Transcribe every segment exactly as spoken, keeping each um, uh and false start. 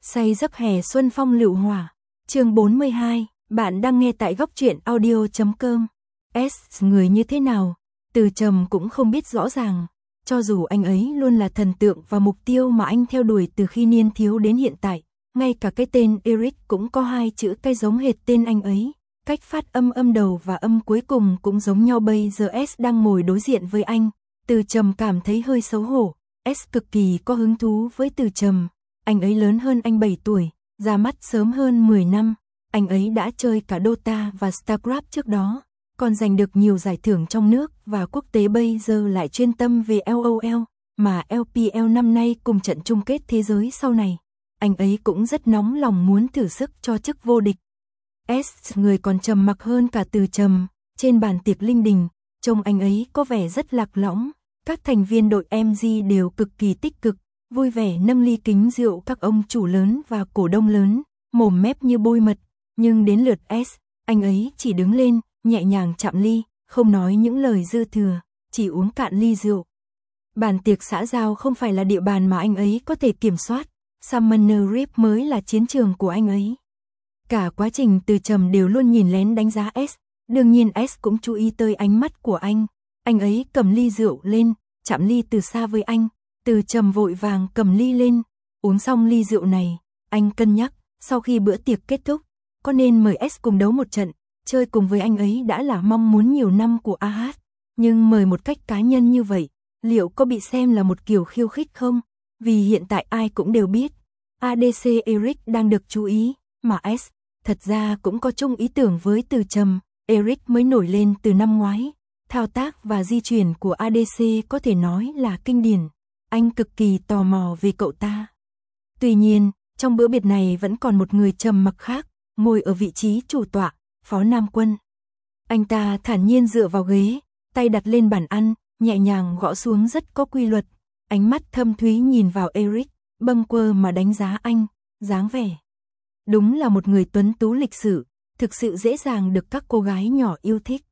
Say giấc hè xuân phong lựu hỏa. Chương bốn mươi hai, bạn đang nghe tại góc truyện audio chấm com. S người như thế nào? Từ Trầm cũng không biết rõ ràng, cho dù anh ấy luôn là thần tượng và mục tiêu mà anh theo đuổi từ khi niên thiếu đến hiện tại, ngay cả cái tên Eric cũng có hai chữ cái giống hệt tên anh ấy, cách phát âm âm đầu và âm cuối cùng cũng giống nhau. Bây giờ S đang ngồi đối diện với anh, Từ Trầm cảm thấy hơi xấu hổ. S cực kỳ có hứng thú với Từ Trầm, anh ấy lớn hơn anh bảy tuổi, ra mắt sớm hơn mười năm, anh ấy đã chơi cả Dota và StarCraft trước đó, còn giành được nhiều giải thưởng trong nước và quốc tế. Bây giờ lại chuyên tâm về LOL, mà lờ pê lờ năm nay cùng trận chung kết thế giới sau này. Anh ấy cũng rất nóng lòng muốn thử sức cho chức vô địch. S người còn trầm mặc hơn cả Từ Trầm, trên bàn tiệc linh đình, trông anh ấy có vẻ rất lạc lõng. Các thành viên đội em giê đều cực kỳ tích cực, vui vẻ nâng ly kính rượu các ông chủ lớn và cổ đông lớn, mồm mép như bôi mật. Nhưng đến lượt S, anh ấy chỉ đứng lên, nhẹ nhàng chạm ly, không nói những lời dư thừa, chỉ uống cạn ly rượu. Bàn tiệc xã giao không phải là địa bàn mà anh ấy có thể kiểm soát, Summoner Rift mới là chiến trường của anh ấy. Cả quá trình Từ Trầm đều luôn nhìn lén đánh giá S, đương nhiên S cũng chú ý tới ánh mắt của anh. Anh ấy cầm ly rượu lên, chạm ly từ xa với anh, Từ Trầm vội vàng cầm ly lên, uống xong ly rượu này, anh cân nhắc, sau khi bữa tiệc kết thúc, có nên mời S cùng đấu một trận, chơi cùng với anh ấy đã là mong muốn nhiều năm của a hát, nhưng mời một cách cá nhân như vậy, liệu có bị xem là một kiểu khiêu khích không? Vì hiện tại ai cũng đều biết, a đê xê Eric đang được chú ý, mà S, thật ra cũng có chung ý tưởng với Từ Trầm. Eric mới nổi lên từ năm ngoái. Thao tác và di chuyển của a đê xê có thể nói là kinh điển, anh cực kỳ tò mò về cậu ta. Tuy nhiên, trong bữa biệt này vẫn còn một người trầm mặc khác, ngồi ở vị trí chủ tọa, Phó Nam Quân. Anh ta thản nhiên dựa vào ghế, tay đặt lên bàn ăn, nhẹ nhàng gõ xuống rất có quy luật, ánh mắt thâm thúy nhìn vào Eric, bâng quơ mà đánh giá anh, dáng vẻ. Đúng là một người tuấn tú lịch sự, thực sự dễ dàng được các cô gái nhỏ yêu thích.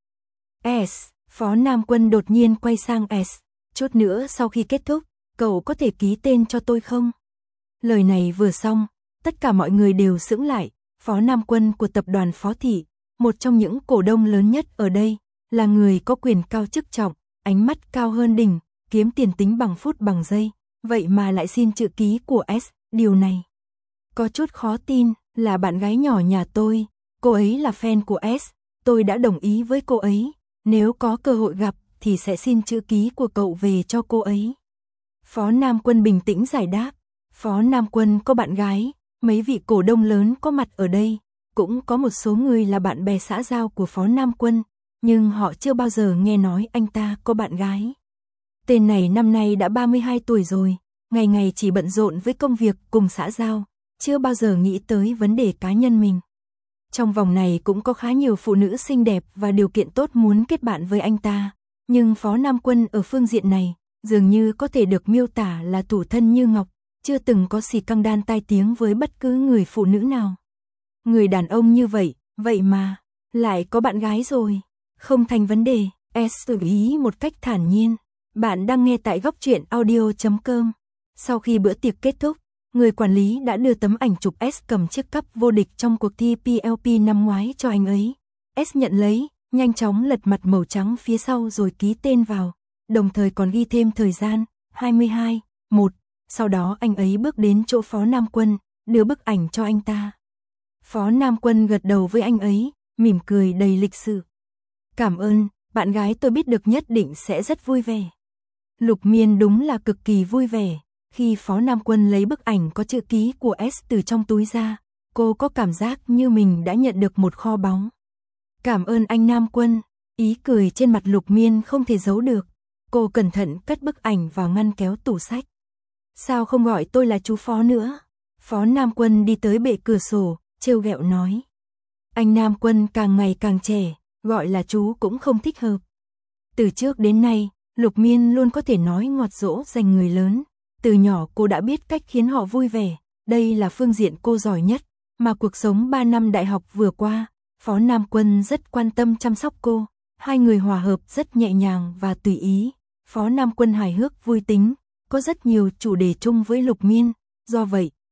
S. Phó Nam Quân đột nhiên quay sang S, chút nữa sau khi kết thúc, cậu có thể ký tên cho tôi không? Lời này vừa xong, tất cả mọi người đều sững lại. Phó Nam Quân của tập đoàn Phó Thị, một trong những cổ đông lớn nhất ở đây, là người có quyền cao chức trọng, ánh mắt cao hơn đỉnh, kiếm tiền tính bằng phút bằng giây, vậy mà lại xin chữ ký của S, điều này có chút khó tin. Là bạn gái nhỏ nhà tôi, cô ấy là fan của S, tôi đã đồng ý với cô ấy, nếu có cơ hội gặp thì sẽ xin chữ ký của cậu về cho cô ấy. Phó Nam Quân bình tĩnh giải đáp. Phó Nam Quân có bạn gái, mấy vị cổ đông lớn có mặt ở đây, cũng có một số người là bạn bè xã giao của Phó Nam Quân, nhưng họ chưa bao giờ nghe nói anh ta có bạn gái. Tên này năm nay đã ba mươi hai tuổi rồi, ngày ngày chỉ bận rộn với công việc cùng xã giao, chưa bao giờ nghĩ tới vấn đề cá nhân mình. Trong vòng này cũng có khá nhiều phụ nữ xinh đẹp và điều kiện tốt muốn kết bạn với anh ta, nhưng Phó Nam Quân ở phương diện này, dường như có thể được miêu tả là thủ thân như ngọc, chưa từng có xì căng đan tai tiếng với bất cứ người phụ nữ nào. Người đàn ông như vậy, vậy mà, lại có bạn gái rồi, không thành vấn đề, S xử lý một cách thản nhiên. Bạn đang nghe tại góc truyện audio chấm com. Sau khi bữa tiệc kết thúc, người quản lý đã đưa tấm ảnh chụp S cầm chiếc cúp vô địch trong cuộc thi pê lờ pê năm ngoái cho anh ấy. S nhận lấy, nhanh chóng lật mặt màu trắng phía sau rồi ký tên vào, đồng thời còn ghi thêm thời gian, hai mươi hai, một. Sau đó anh ấy bước đến chỗ Phó Nam Quân, đưa bức ảnh cho anh ta. Phó Nam Quân gật đầu với anh ấy, mỉm cười đầy lịch sự. Cảm ơn, bạn gái tôi biết được nhất định sẽ rất vui vẻ. Lục Miên đúng là cực kỳ vui vẻ. Khi Phó Nam Quân lấy bức ảnh có chữ ký của S từ trong túi ra, cô có cảm giác như mình đã nhận được một kho báu. Cảm ơn anh Nam Quân, ý cười trên mặt Lục Miên không thể giấu được. Cô cẩn thận cất bức ảnh vào ngăn kéo tủ sách. Sao không gọi tôi là chú Phó nữa? Phó Nam Quân đi tới bệ cửa sổ, trêu ghẹo nói. Anh Nam Quân càng ngày càng trẻ, gọi là chú cũng không thích hợp. Từ trước đến nay, Lục Miên luôn có thể nói ngọt dỗ dành người lớn. Từ nhỏ cô đã biết cách khiến họ vui vẻ, đây là phương diện cô giỏi nhất, mà cuộc sống ba năm đại học vừa qua, Phó Nam Quân rất quan tâm chăm sóc cô, hai người hòa hợp rất nhẹ nhàng và tùy ý. Phó Nam Quân hài hước vui tính, có rất nhiều chủ đề chung với Lục Miên, do vậy,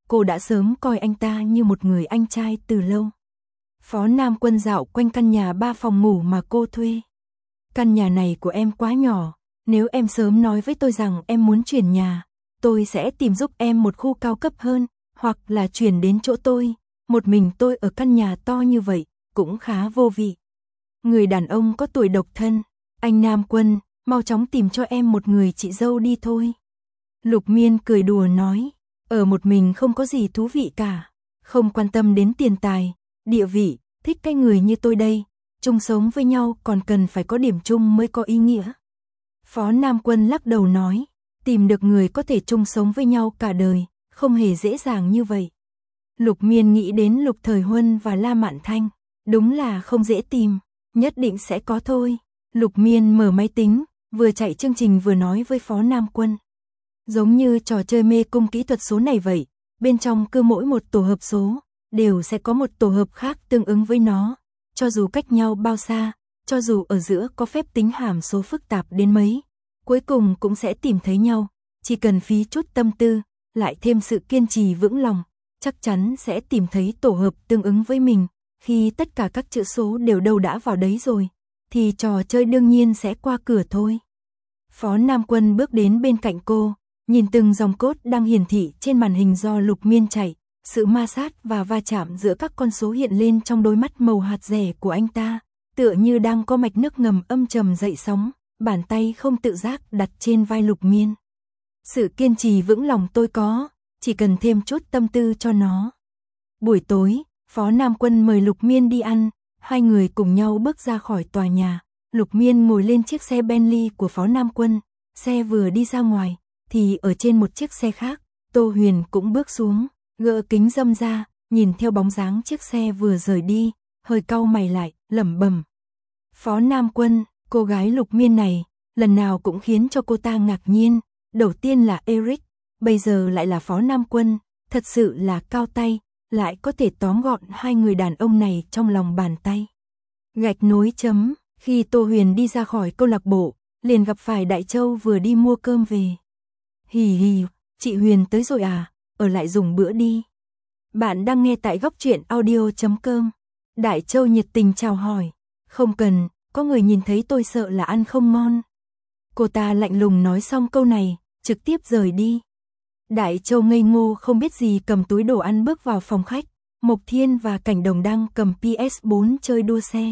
cô đã sớm coi anh ta như một người anh trai từ lâu. Phó Nam Quân dạo quanh căn nhà ba phòng ngủ mà cô thuê. Căn nhà này của em quá nhỏ, nếu em sớm nói với tôi rằng em muốn chuyển nhà, tôi sẽ tìm giúp em một khu cao cấp hơn, hoặc là chuyển đến chỗ tôi. Một mình tôi ở căn nhà to như vậy, cũng khá vô vị. Người đàn ông có tuổi độc thân, anh Nam Quân, mau chóng tìm cho em một người chị dâu đi thôi. Lục Miên cười đùa nói, ở một mình không có gì thú vị cả, không quan tâm đến tiền tài, địa vị, thích cái người như tôi đây, chung sống với nhau còn cần phải có điểm chung mới có ý nghĩa. Phó Nam Quân lắc đầu nói, tìm được người có thể chung sống với nhau cả đời, không hề dễ dàng như vậy. Lục Miên nghĩ đến Lục Thời Huân và La Mạn Thanh, đúng là không dễ tìm, nhất định sẽ có thôi. Lục Miên mở máy tính, vừa chạy chương trình vừa nói với Phó Nam Quân. Giống như trò chơi mê cung kỹ thuật số này vậy, bên trong cứ mỗi một tổ hợp số, đều sẽ có một tổ hợp khác tương ứng với nó, cho dù cách nhau bao xa, cho dù ở giữa có phép tính hàm số phức tạp đến mấy, cuối cùng cũng sẽ tìm thấy nhau, chỉ cần phí chút tâm tư, lại thêm sự kiên trì vững lòng, chắc chắn sẽ tìm thấy tổ hợp tương ứng với mình. Khi tất cả các chữ số đều đâu đã vào đấy rồi, thì trò chơi đương nhiên sẽ qua cửa thôi. Phó Nam Quân bước đến bên cạnh cô, nhìn từng dòng cốt đang hiển thị trên màn hình do Lục Miên chạy, sự ma sát và va chạm giữa các con số hiện lên trong đôi mắt màu hạt rẻ của anh ta, tựa như đang có mạch nước ngầm âm trầm dậy sóng, bàn tay không tự giác đặt trên vai Lục Miên. Sự kiên trì vững lòng tôi có, chỉ cần thêm chút tâm tư cho nó. Buổi tối, Phó Nam Quân mời Lục Miên đi ăn, hai người cùng nhau bước ra khỏi tòa nhà. Lục Miên ngồi lên chiếc xe Bentley của Phó Nam Quân, xe vừa đi ra ngoài, thì ở trên một chiếc xe khác, Tô Huyền cũng bước xuống, gỡ kính râm ra, nhìn theo bóng dáng chiếc xe vừa rời đi, hơi cau mày lại, lẩm bẩm. Phó Nam Quân, cô gái Lục Miên này, lần nào cũng khiến cho cô ta ngạc nhiên, đầu tiên là Eric, bây giờ lại là Phó Nam Quân, thật sự là cao tay, lại có thể tóm gọn hai người đàn ông này trong lòng bàn tay. Gạch nối chấm, khi Tô Huyền đi ra khỏi câu lạc bộ, liền gặp phải Đại Châu vừa đi mua cơm về. Hì hì, chị Huyền tới rồi à, ở lại dùng bữa đi. Bạn đang nghe tại góc truyện audio chấm com. Đại Châu nhiệt tình chào hỏi, không cần, có người nhìn thấy tôi sợ là ăn không ngon. Cô ta lạnh lùng nói xong câu này, trực tiếp rời đi. Đại Châu ngây ngô không biết gì cầm túi đồ ăn bước vào phòng khách, Mộc Thiên và Cảnh Đồng đang cầm P S bốn chơi đua xe.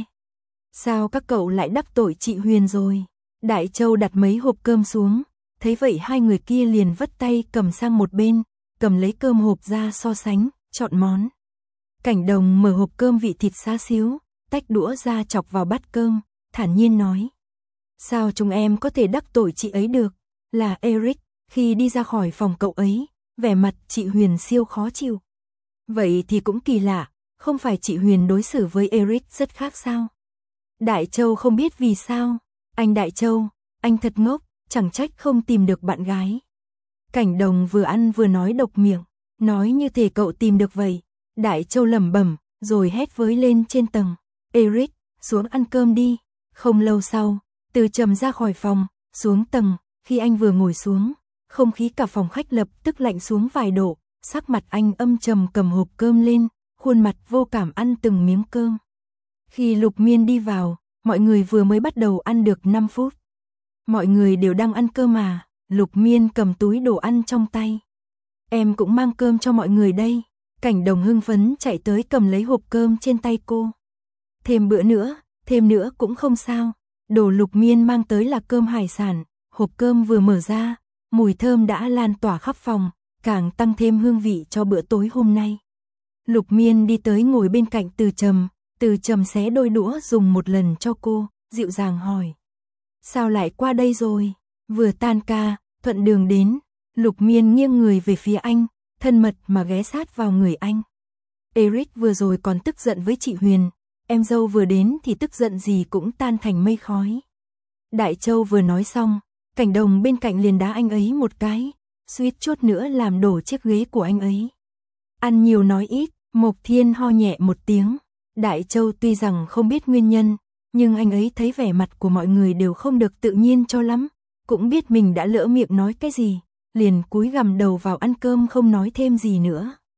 Sao các cậu lại đắc tội chị Huyền rồi? Đại Châu đặt mấy hộp cơm xuống, thấy vậy hai người kia liền vất tay cầm sang một bên, cầm lấy cơm hộp ra so sánh, chọn món. Cảnh Đồng mở hộp cơm vị thịt xá xíu, tách đũa ra chọc vào bát cơm, thản nhiên nói. Sao chúng em có thể đắc tội chị ấy được? Là Eric, khi đi ra khỏi phòng cậu ấy, vẻ mặt chị Huyền siêu khó chịu. Vậy thì cũng kỳ lạ, không phải chị Huyền đối xử với Eric rất khác sao? Đại Châu không biết vì sao. Anh Đại Châu, anh thật ngốc, chẳng trách không tìm được bạn gái. Cảnh Đồng vừa ăn vừa nói độc miệng, nói như thể cậu tìm được vậy. Đại Châu lẩm bẩm, rồi hét với lên trên tầng. Eric, xuống ăn cơm đi. Không lâu sau, Từ Trầm ra khỏi phòng, xuống tầng, khi anh vừa ngồi xuống, không khí cả phòng khách lập tức lạnh xuống vài độ, sắc mặt anh âm trầm cầm hộp cơm lên, khuôn mặt vô cảm ăn từng miếng cơm. Khi Lục Miên đi vào, mọi người vừa mới bắt đầu ăn được năm phút. Mọi người đều đang ăn cơm à? Lục Miên cầm túi đồ ăn trong tay. Em cũng mang cơm cho mọi người đây. Cảnh Đồng hưng phấn chạy tới cầm lấy hộp cơm trên tay cô. Thêm bữa nữa, thêm nữa cũng không sao. Đồ Lục Miên mang tới là cơm hải sản, hộp cơm vừa mở ra, mùi thơm đã lan tỏa khắp phòng, càng tăng thêm hương vị cho bữa tối hôm nay. Lục Miên đi tới ngồi bên cạnh Từ Trầm, Từ Trầm xé đôi đũa dùng một lần cho cô, dịu dàng hỏi. Sao lại qua đây rồi? Vừa tan ca, thuận đường đến. Lục Miên nghiêng người về phía anh, thân mật mà ghé sát vào người anh. Eric vừa rồi còn tức giận với chị Huyền, em dâu vừa đến thì tức giận gì cũng tan thành mây khói. Đại Châu vừa nói xong, Cảnh Đồng bên cạnh liền đá anh ấy một cái, suýt chút nữa làm đổ chiếc ghế của anh ấy. Ăn nhiều nói ít, Mộc Thiên ho nhẹ một tiếng. Đại Châu tuy rằng không biết nguyên nhân, nhưng anh ấy thấy vẻ mặt của mọi người đều không được tự nhiên cho lắm, cũng biết mình đã lỡ miệng nói cái gì, liền cúi gằm đầu vào ăn cơm không nói thêm gì nữa.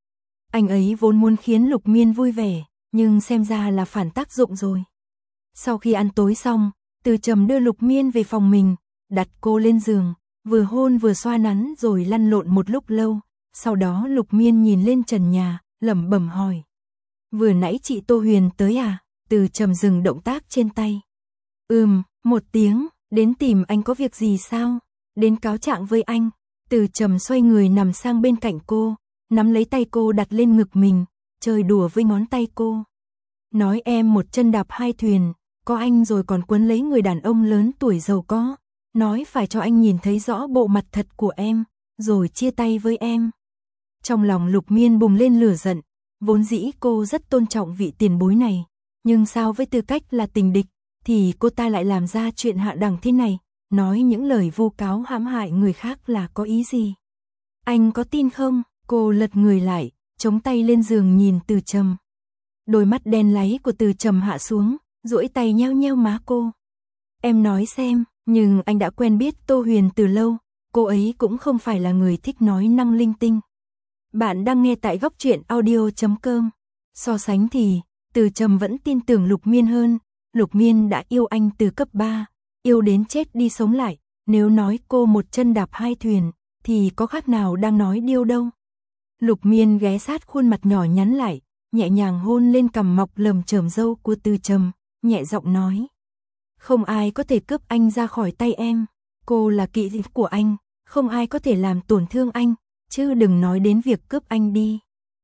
Anh ấy vốn muốn khiến Lục Miên vui vẻ, nhưng xem ra là phản tác dụng rồi. Sau khi ăn tối xong, Từ Trầm đưa Lục Miên về phòng mình, đặt cô lên giường, vừa hôn vừa xoa nắn rồi lăn lộn một lúc lâu. Sau đó Lục Miên nhìn lên trần nhà, lẩm bẩm hỏi. Vừa nãy chị Tô Huyền tới à? Từ Trầm dừng động tác trên tay. Ừm, một tiếng, đến tìm anh có việc gì sao? Đến cáo trạng với anh. Từ Trầm xoay người nằm sang bên cạnh cô, nắm lấy tay cô đặt lên ngực mình, chơi đùa với ngón tay cô. Nói em một chân đạp hai thuyền, có anh rồi còn quấn lấy người đàn ông lớn tuổi giàu có. Nói phải cho anh nhìn thấy rõ bộ mặt thật của em, rồi chia tay với em. Trong lòng Lục Miên bùng lên lửa giận, vốn dĩ cô rất tôn trọng vị tiền bối này, nhưng sao với tư cách là tình địch, thì cô ta lại làm ra chuyện hạ đẳng thế này, nói những lời vu cáo hãm hại người khác là có ý gì? Anh có tin không? Cô lật người lại, chống tay lên giường nhìn Từ Trầm. Đôi mắt đen láy của Từ Trầm hạ xuống, duỗi tay nheo nheo má cô. Em nói xem, nhưng anh đã quen biết Tô Huyền từ lâu, cô ấy cũng không phải là người thích nói năng linh tinh. Bạn đang nghe tại góc truyện audio chấm com. So sánh thì, Từ Trầm vẫn tin tưởng Lục Miên hơn. Lục Miên đã yêu anh từ cấp ba, yêu đến chết đi sống lại. Nếu nói cô một chân đạp hai thuyền, thì có khác nào đang nói điêu đâu. Lục Miên ghé sát khuôn mặt nhỏ nhắn lại, nhẹ nhàng hôn lên cằm mọc lởm chởm râu của Từ Trầm, nhẹ giọng nói. Không ai có thể cướp anh ra khỏi tay em. Cô là kỵ sĩ của anh, không ai có thể làm tổn thương anh, chứ đừng nói đến việc cướp anh đi.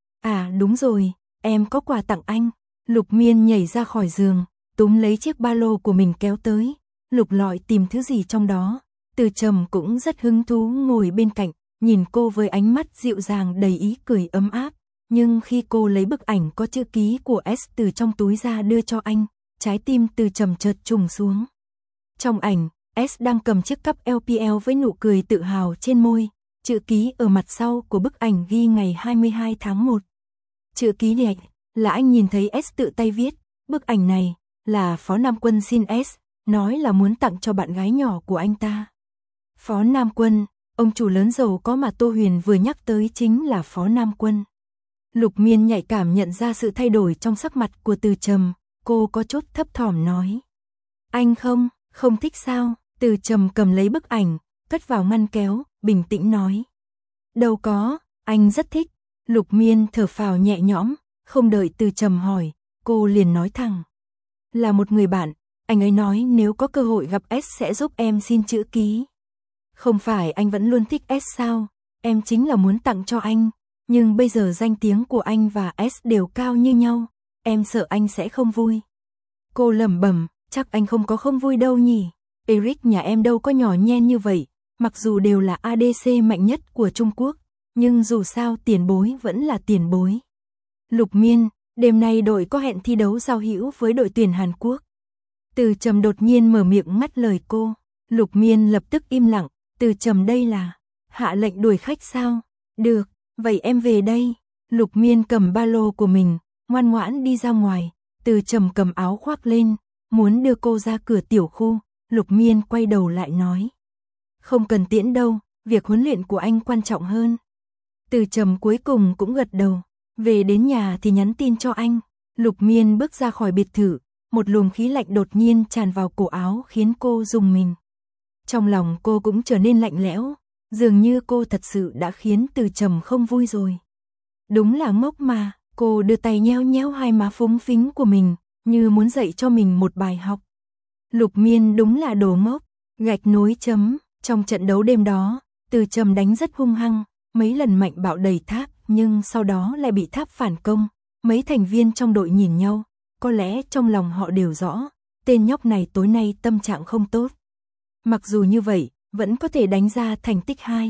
À đúng rồi, em có quà tặng anh. Lục Miên nhảy ra khỏi giường, túm lấy chiếc ba lô của mình kéo tới, lục lọi tìm thứ gì trong đó. Từ Trầm cũng rất hứng thú ngồi bên cạnh, nhìn cô với ánh mắt dịu dàng đầy ý cười ấm áp. Nhưng khi cô lấy bức ảnh có chữ ký của S từ trong túi ra đưa cho anh, trái tim Từ Trầm chợt trùng xuống. Trong ảnh, S đang cầm chiếc cắp lờ pê lờ với nụ cười tự hào trên môi. Chữ ký ở mặt sau của bức ảnh ghi ngày hai mươi hai tháng một. Chữ ký này là anh nhìn thấy S tự tay viết. Bức ảnh này là Phó Nam Quân xin S, nói là muốn tặng cho bạn gái nhỏ của anh ta. Phó Nam Quân, ông chủ lớn giàu có mà Tô Huyền vừa nhắc tới chính là Phó Nam Quân. Lục Miên nhạy cảm nhận ra sự thay đổi trong sắc mặt của Từ Trầm, cô có chút thấp thỏm nói. Anh không, không thích sao? Từ Trầm cầm lấy bức ảnh, cất vào ngăn kéo, bình tĩnh nói. Đâu có, anh rất thích. Lục Miên thở phào nhẹ nhõm, không đợi Từ Trầm hỏi, cô liền nói thẳng. Là một người bạn, anh ấy nói nếu có cơ hội gặp S sẽ giúp em xin chữ ký. Không phải anh vẫn luôn thích S sao? Em chính là muốn tặng cho anh, nhưng bây giờ danh tiếng của anh và S đều cao như nhau, em sợ anh sẽ không vui. Cô lẩm bẩm, chắc anh không có không vui đâu nhỉ. Eric nhà em đâu có nhỏ nhen như vậy, mặc dù đều là a đê xê mạnh nhất của Trung Quốc, nhưng dù sao tiền bối vẫn là tiền bối. Lục Miên, đêm nay đội có hẹn thi đấu giao hữu với đội tuyển Hàn Quốc. Từ Trầm đột nhiên mở miệng ngắt lời cô. Lục Miên lập tức im lặng. Từ Trầm đây là hạ lệnh đuổi khách sao? Được, vậy em về đây. Lục Miên cầm ba lô của mình, ngoan ngoãn đi ra ngoài. Từ Trầm cầm áo khoác lên, muốn đưa cô ra cửa tiểu khu. Lục Miên quay đầu lại nói. Không cần tiễn đâu, việc huấn luyện của anh quan trọng hơn. Từ Trầm cuối cùng cũng gật đầu. Về đến nhà thì nhắn tin cho anh. Lục Miên bước ra khỏi biệt thự, một luồng khí lạnh đột nhiên tràn vào cổ áo khiến cô rùng mình. Trong lòng cô cũng trở nên lạnh lẽo, dường như cô thật sự đã khiến Từ Trầm không vui rồi. Đúng là ngốc mà, cô đưa tay nheo nheo hai má phúng phính của mình, như muốn dạy cho mình một bài học. Lục Miên đúng là đồ ngốc, gạch nối chấm. Trong trận đấu đêm đó, Từ Trầm đánh rất hung hăng, mấy lần mạnh bạo đầy tháp, nhưng sau đó lại bị tháp phản công. Mấy thành viên trong đội nhìn nhau, có lẽ trong lòng họ đều rõ, tên nhóc này tối nay tâm trạng không tốt. Mặc dù như vậy, vẫn có thể đánh ra thành tích hai.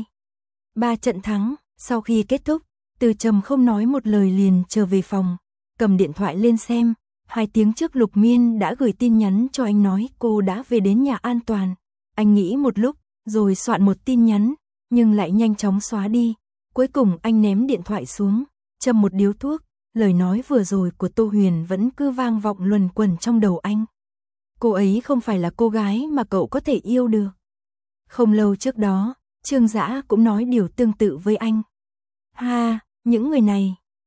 Ba trận thắng, sau khi kết thúc, Từ Trầm không nói một lời liền trở về phòng, cầm điện thoại lên xem. Hai tiếng trước Lục Miên đã gửi tin nhắn cho anh nói cô đã về đến nhà an toàn. Anh nghĩ một lúc, rồi soạn một tin nhắn, nhưng lại nhanh chóng xóa đi. Cuối cùng anh ném điện thoại xuống, châm một điếu thuốc. Lời nói vừa rồi của Tô Huyền vẫn cứ vang vọng luẩn quẩn trong đầu anh. Cô ấy không phải là cô gái mà cậu có thể yêu được. Không lâu trước đó, Trương Dã cũng nói điều tương tự với anh. Ha, những người này,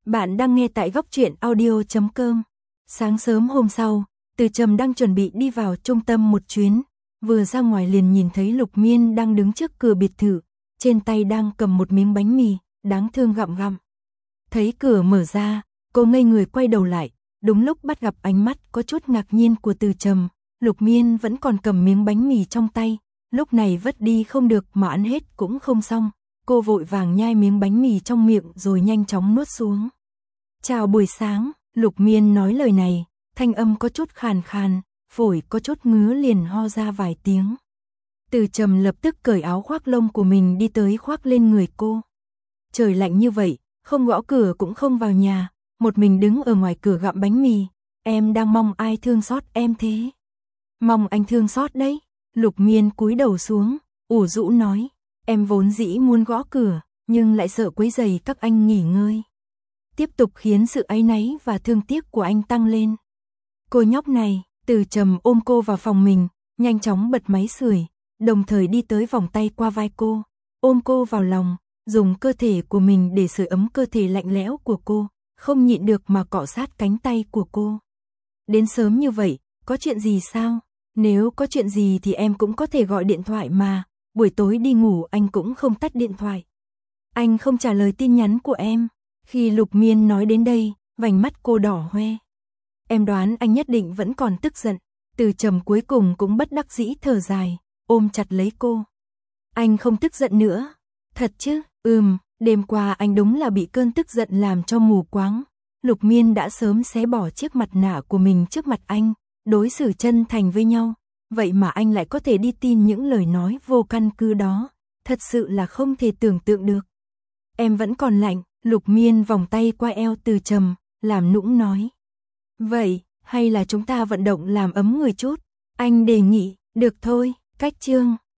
Bạn đang nghe tại góc truyện audio chấm com. Sáng sớm hôm sau, Từ Trầm đang chuẩn bị đi vào trung tâm một chuyến, vừa ra ngoài liền nhìn thấy Lục Miên đang đứng trước cửa biệt thự, trên tay đang cầm một miếng bánh mì, đáng thương gặm gặm. Thấy cửa mở ra, cô ngây người quay đầu lại, đúng lúc bắt gặp ánh mắt có chút ngạc nhiên của Từ Trầm. Lục Miên vẫn còn cầm miếng bánh mì trong tay, lúc này vứt đi không được mà ăn hết cũng không xong. Cô vội vàng nhai miếng bánh mì trong miệng rồi nhanh chóng nuốt xuống. Chào buổi sáng, Lục Miên nói lời này, thanh âm có chút khàn khàn, phổi có chút ngứa liền ho ra vài tiếng. Từ Trầm lập tức cởi áo khoác lông của mình đi tới khoác lên người cô. Trời lạnh như vậy, không gõ cửa cũng không vào nhà, một mình đứng ở ngoài cửa gặm bánh mì, em đang mong ai thương xót em thế? Mong anh thương xót đấy. Lục Miên cúi đầu xuống, ủ rũ nói, em vốn dĩ muốn gõ cửa, nhưng lại sợ quấy rầy các anh nghỉ ngơi. Tiếp tục khiến sự áy náy và thương tiếc của anh tăng lên. Cô nhóc này, Từ Trầm ôm cô vào phòng mình, nhanh chóng bật máy sưởi, đồng thời đi tới vòng tay qua vai cô, ôm cô vào lòng, dùng cơ thể của mình để sưởi ấm cơ thể lạnh lẽo của cô, không nhịn được mà cọ sát cánh tay của cô. Đến sớm như vậy, có chuyện gì sao? Nếu có chuyện gì thì em cũng có thể gọi điện thoại mà, buổi tối đi ngủ anh cũng không tắt điện thoại. Anh không trả lời tin nhắn của em. Khi Lục Miên nói đến đây, vành mắt cô đỏ hoe. Em đoán anh nhất định vẫn còn tức giận. Từ Trầm cuối cùng cũng bất đắc dĩ thở dài, ôm chặt lấy cô. Anh không tức giận nữa. Thật chứ? Ừm, đêm qua anh đúng là bị cơn tức giận làm cho mù quáng. Lục Miên đã sớm xé bỏ chiếc mặt nạ của mình trước mặt anh, đối xử chân thành với nhau. Vậy mà anh lại có thể đi tin những lời nói vô căn cứ đó. Thật sự là không thể tưởng tượng được. Em vẫn còn lạnh. Lục Miên vòng tay qua eo Từ Trầm, làm nũng nói. Vậy, hay là chúng ta vận động làm ấm người chút? Anh đề nghị, được thôi, cách chương.